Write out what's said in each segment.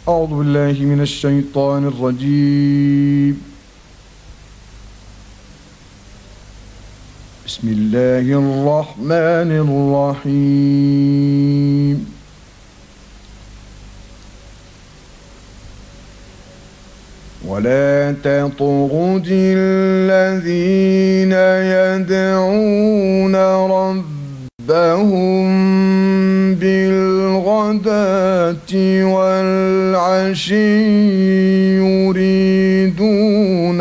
أعوذ بالله من الشيطان الرجيم. بسم الله الرحمن الرحيم. ولا تطرد الذين يدعون ربهم بالغداة والعشي يريدون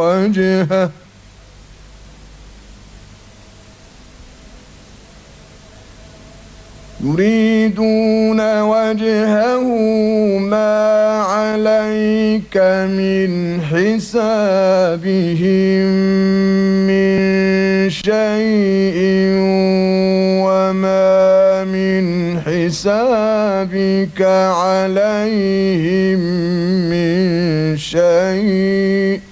وجهه ما عليك من حسابهم من شيء وما من حسابك عليهم من شيء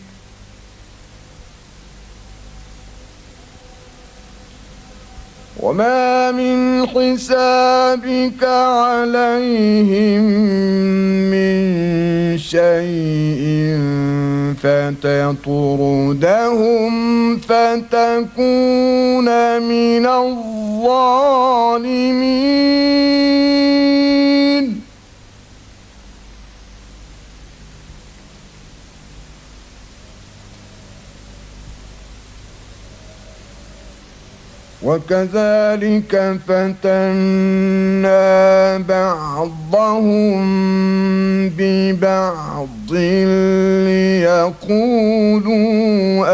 وما من حسابك عليهم من شيء فتطردهم فتكون من الظالمين. وكذلك فتنا بعضهم ببعض ليقولوا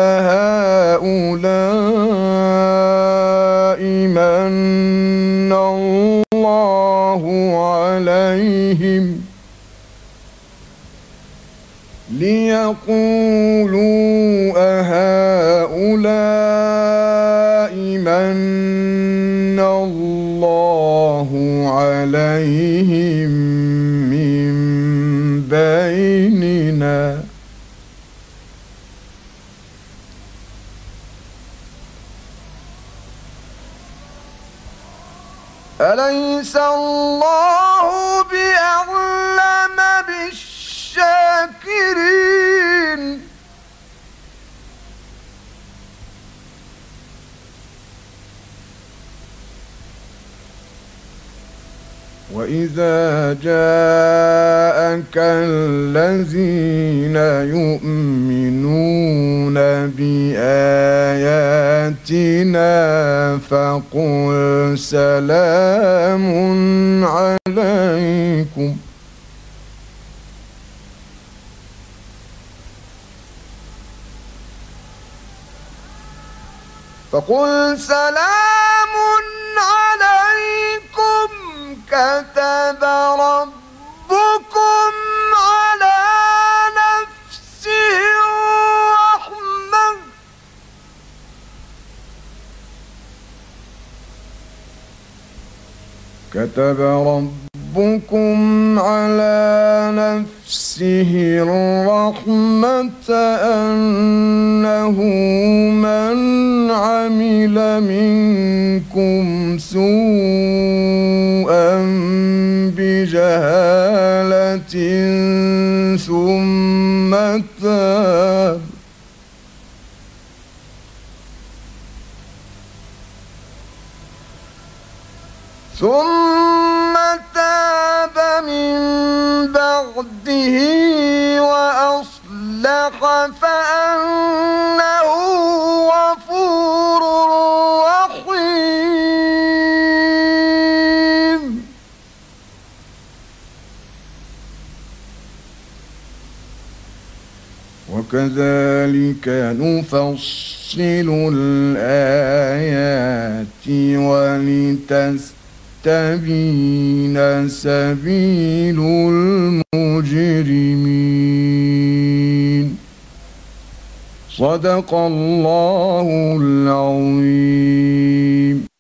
أهؤلاء من الله عليهم من الله عليهم من بيننا. أليس الله بأعلم بالشاكرين. وإذا جاءك الذين يؤمنون بآياتنا فقل سلام عليكم كتب ربكم على نفسه الرحمة أنه من عمل منكم سوءا بجهالة ثم تاب من بعده وأصلح فأنه غفور رحيم. وكذلك نفصل الآيات ولتستبين سبيل المجرمين. صدق الله العظيم.